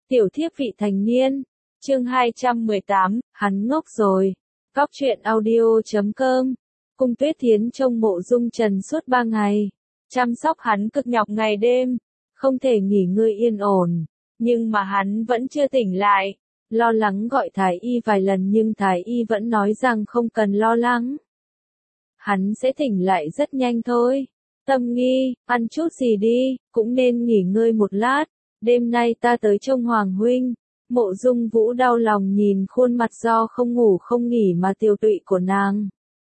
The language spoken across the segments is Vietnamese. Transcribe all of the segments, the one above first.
Tiểu thiếp vị thành niên. Chương 218, hắn ngốc rồi. Cóc truyện audio.com. Cung Tuyết Thiến trông Mộ Dung Trần suốt 3 ngày. Chăm sóc hắn cực nhọc ngày đêm. Không thể nghỉ ngơi yên ổn. Nhưng mà hắn vẫn chưa tỉnh lại. Lo lắng gọi Thái Y vài lần nhưng Thái Y vẫn nói rằng không cần lo lắng. Hắn sẽ tỉnh lại rất nhanh thôi. Tâm Nghi, ăn chút gì đi, cũng nên nghỉ ngơi một lát. Đêm nay ta tới trông Hoàng huynh. Mộ Dung Vũ đau lòng nhìn khuôn mặt do không ngủ không nghỉ mà tiều tụy của nàng.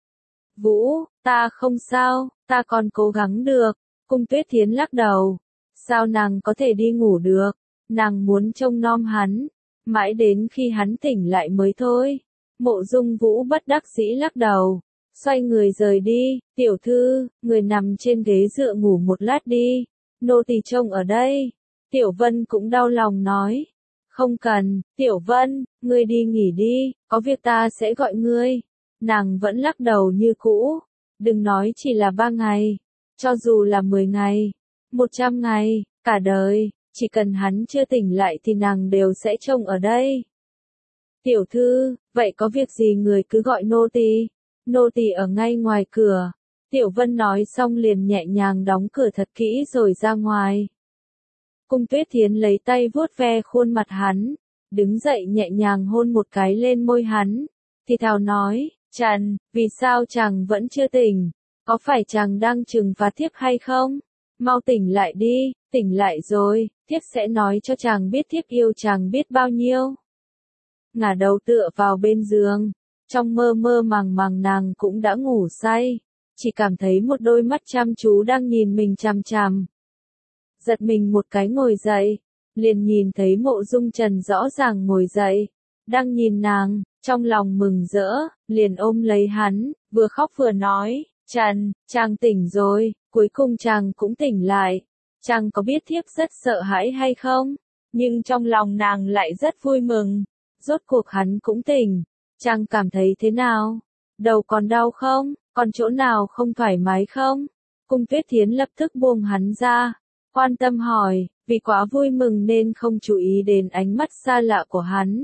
Vũ, ta không sao, ta còn cố gắng được. Cung Tuyết Thiến lắc đầu. Sao nàng có thể đi ngủ được? Nàng muốn trông nom hắn. Mãi đến khi hắn tỉnh lại mới thôi. Mộ Dung Vũ bất đắc dĩ lắc đầu. Xoay người rời đi. Tiểu thư, người nằm trên ghế dựa ngủ một lát đi. Nô tỳ trông ở đây. Tiểu Vân cũng đau lòng nói. Không cần, Tiểu Vân, ngươi đi nghỉ đi, có việc ta sẽ gọi ngươi. Nàng vẫn lắc đầu như cũ. Đừng nói chỉ là 3 ngày. Cho dù là 10 ngày, 100 ngày, cả đời, chỉ cần hắn chưa tỉnh lại thì nàng đều sẽ trông ở đây. Tiểu thư, vậy có việc gì người cứ gọi nô tỳ. Nô tỳ ở ngay ngoài cửa. Tiểu Vân nói xong liền nhẹ nhàng đóng cửa thật kỹ rồi ra ngoài. Cung Tuyết Thiến lấy tay vuốt ve khuôn mặt hắn, đứng dậy nhẹ nhàng hôn một cái lên môi hắn, thì thào nói, Trần, vì sao chàng vẫn chưa tỉnh? Có phải chàng đang trừng phạt thiếp hay không? Mau tỉnh lại đi, tỉnh lại rồi, thiếp sẽ nói cho chàng biết thiếp yêu chàng biết bao nhiêu. Ngả đầu tựa vào bên giường, trong mơ mơ màng màng nàng cũng đã ngủ say, chỉ cảm thấy một đôi mắt chăm chú đang nhìn mình chằm chằm. Giật mình một cái ngồi dậy, liền nhìn thấy Mộ Dung Trần rõ ràng ngồi dậy, đang nhìn nàng, trong lòng mừng rỡ, liền ôm lấy hắn, vừa khóc vừa nói, Trần, chàng tỉnh rồi, cuối cùng chàng cũng tỉnh lại, chàng có biết thiếp rất sợ hãi hay không? Nhưng trong lòng nàng lại rất vui mừng, rốt cuộc hắn cũng tỉnh, chàng cảm thấy thế nào? Đầu còn đau không? Còn chỗ nào không thoải mái không? Cung Tuyết Thiến lập tức buông hắn ra. Quan tâm hỏi, vì quá vui mừng nên không chú ý đến ánh mắt xa lạ của hắn.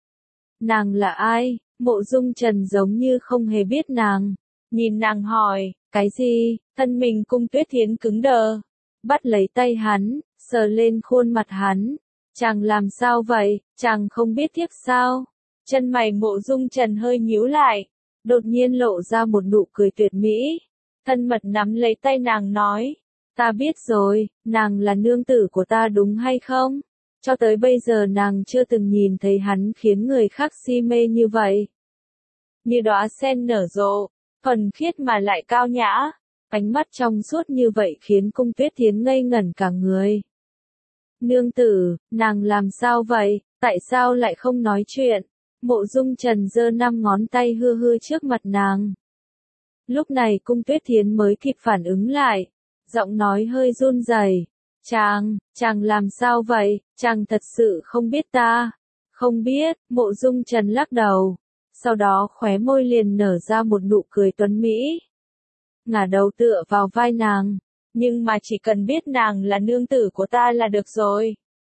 Nàng là ai? Mộ Dung Trần giống như không hề biết nàng. Nhìn nàng hỏi, cái gì? Thân mình Cung Tuyết Thiến cứng đờ. Bắt lấy tay hắn, sờ lên khuôn mặt hắn. Chàng làm sao vậy? Chàng không biết thiếp sao? Chân mày Mộ Dung Trần hơi nhíu lại. Đột nhiên lộ ra một nụ cười tuyệt mỹ. Thân mật nắm lấy tay nàng nói. Ta biết rồi, nàng là nương tử của ta đúng hay không? Cho tới bây giờ nàng chưa từng nhìn thấy hắn khiến người khác si mê như vậy. Như đóa sen nở rộ, thuần khiết mà lại cao nhã, ánh mắt trong suốt như vậy khiến Cung Tuyết Thiến ngây ngẩn cả người. Nương tử, nàng làm sao vậy, tại sao lại không nói chuyện? Mộ Dung Trần giơ 5 ngón tay hư hư trước mặt nàng. Lúc này Cung Tuyết Thiến mới kịp phản ứng lại. Giọng nói hơi run rẩy. Chàng làm sao vậy, chàng thật sự không biết ta. Không biết, Mộ Dung Trần lắc đầu. Sau đó khóe môi liền nở ra một nụ cười tuấn mỹ. Ngả đầu tựa vào vai nàng. Nhưng mà chỉ cần biết nàng là nương tử của ta là được rồi.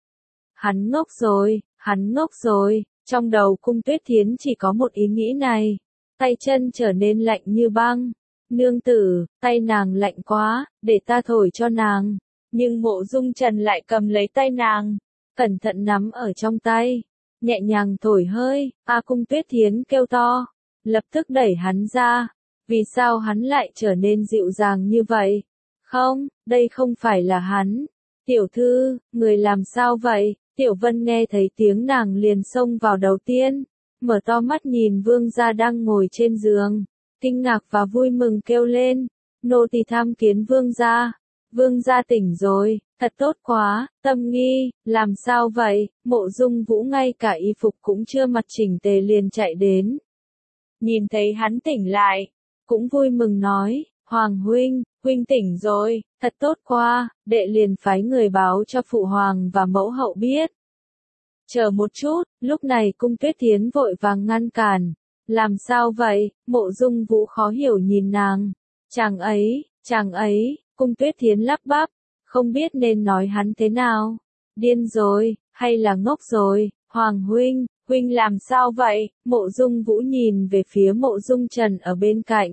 Hắn ngốc rồi, trong đầu Cung Tuyết Thiến chỉ có một ý nghĩ này. Tay chân trở nên lạnh như băng. Nương tử, tay nàng lạnh quá, để ta thổi cho nàng. Nhưng Mộ Dung Trần lại cầm lấy tay nàng, cẩn thận nắm ở trong tay, nhẹ nhàng thổi hơi, Cung Tuyết Thiến kêu to, lập tức đẩy hắn ra. Vì sao hắn lại trở nên dịu dàng như vậy? Không, đây không phải là hắn. Tiểu thư, người làm sao vậy? Tiểu Vân nghe thấy tiếng nàng liền xông vào đầu tiên, mở to mắt nhìn vương gia đang ngồi trên giường. Kinh ngạc và vui mừng kêu lên, nô tỳ tham kiến vương gia tỉnh rồi, thật tốt quá. Tâm Nghi, làm sao vậy? Mộ Dung Vũ ngay cả y phục cũng chưa mặc chỉnh tề liền chạy đến. Nhìn thấy hắn tỉnh lại, cũng vui mừng nói, Hoàng huynh, huynh tỉnh rồi, thật tốt quá, đệ liền phái người báo cho phụ hoàng và mẫu hậu biết. Chờ một chút, lúc này Cung Tuyết Thiến vội vàng ngăn cản. Làm sao vậy? Mộ Dung Vũ khó hiểu nhìn nàng. Chàng ấy, Cung Tuyết Thiến lắp bắp, không biết nên nói hắn thế nào. Điên rồi, hay là ngốc rồi, Hoàng huynh, huynh làm sao vậy? Mộ Dung Vũ nhìn về phía Mộ Dung Trần ở bên cạnh.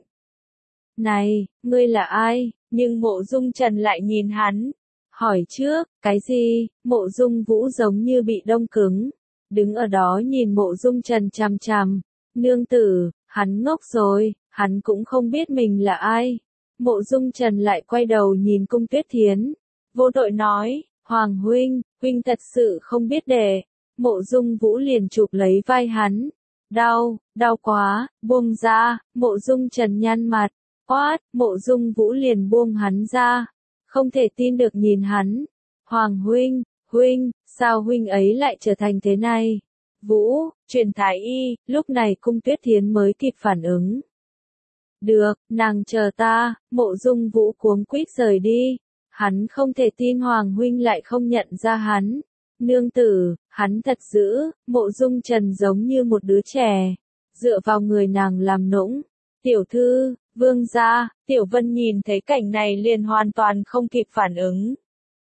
Này, ngươi là ai? Nhưng Mộ Dung Trần lại nhìn hắn. Hỏi trước, cái gì? Mộ Dung Vũ giống như bị đông cứng. Đứng ở đó nhìn Mộ Dung Trần chằm chằm. Nương tử, hắn ngốc rồi, hắn cũng không biết mình là ai. Mộ Dung Trần lại quay đầu nhìn Cung Tuyết Thiến. Vô tội nói, Hoàng huynh, huynh thật sự không biết để. Mộ Dung Vũ liền chụp lấy vai hắn. Đau, đau quá, buông ra, Mộ Dung Trần nhăn mặt. Oát, Mộ Dung Vũ liền buông hắn ra. Không thể tin được nhìn hắn. Hoàng huynh, huynh, sao huynh ấy lại trở thành thế này? Vũ, truyền thái y, lúc này Cung Tuyết Thiến mới kịp phản ứng. Được, nàng chờ ta, Mộ Dung Vũ cuống quýt rời đi. Hắn không thể tin Hoàng huynh lại không nhận ra hắn. Nương tử, hắn thật dữ, Mộ Dung Trần giống như một đứa trẻ. Dựa vào người nàng làm nũng. Tiểu thư, vương gia, Tiểu Vân nhìn thấy cảnh này liền hoàn toàn không kịp phản ứng.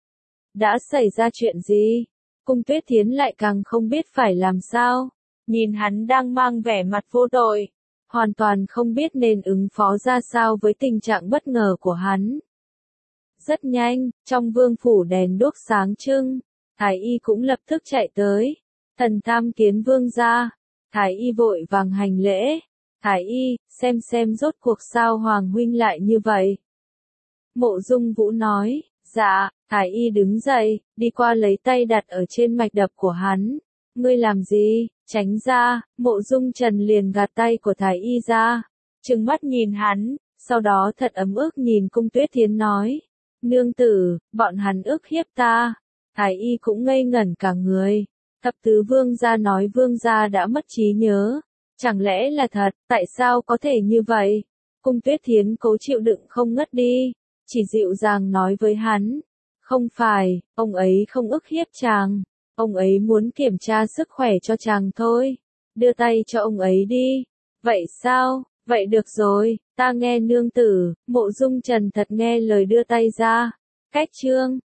Đã xảy ra chuyện gì? Cung Tuyết Thiến lại càng không biết phải làm sao. Nhìn hắn đang mang vẻ mặt vô tội. Hoàn toàn không biết nên ứng phó ra sao với tình trạng bất ngờ của hắn. Rất nhanh, trong vương phủ đèn đuốc sáng trưng. Thái y cũng lập tức chạy tới. Thần tham kiến vương gia. Thái y vội vàng hành lễ. Thái y, xem rốt cuộc sao Hoàng huynh lại như vậy. Mộ Dung Vũ nói, dạ, Thái y đứng dậy, đi qua lấy tay đặt ở trên mạch đập của hắn. Ngươi làm gì, tránh ra, Mộ Dung Trần liền gạt tay của Thái y ra. Trừng mắt nhìn hắn, sau đó thật ấm ức nhìn Cung Tuyết Thiến nói. Nương tử, bọn hắn ức hiếp ta. Thái y cũng ngây ngẩn cả người. Thập tứ vương gia nói vương gia đã mất trí nhớ. Chẳng lẽ là thật, tại sao có thể như vậy? Cung Tuyết Thiến cố chịu đựng không ngất đi, chỉ dịu dàng nói với hắn. Không phải, ông ấy không ức hiếp chàng, ông ấy muốn kiểm tra sức khỏe cho chàng thôi. Đưa tay cho ông ấy đi. Vậy sao, vậy được rồi, ta nghe nương tử, Mộ Dung Trần thật nghe lời đưa tay ra. Cách chương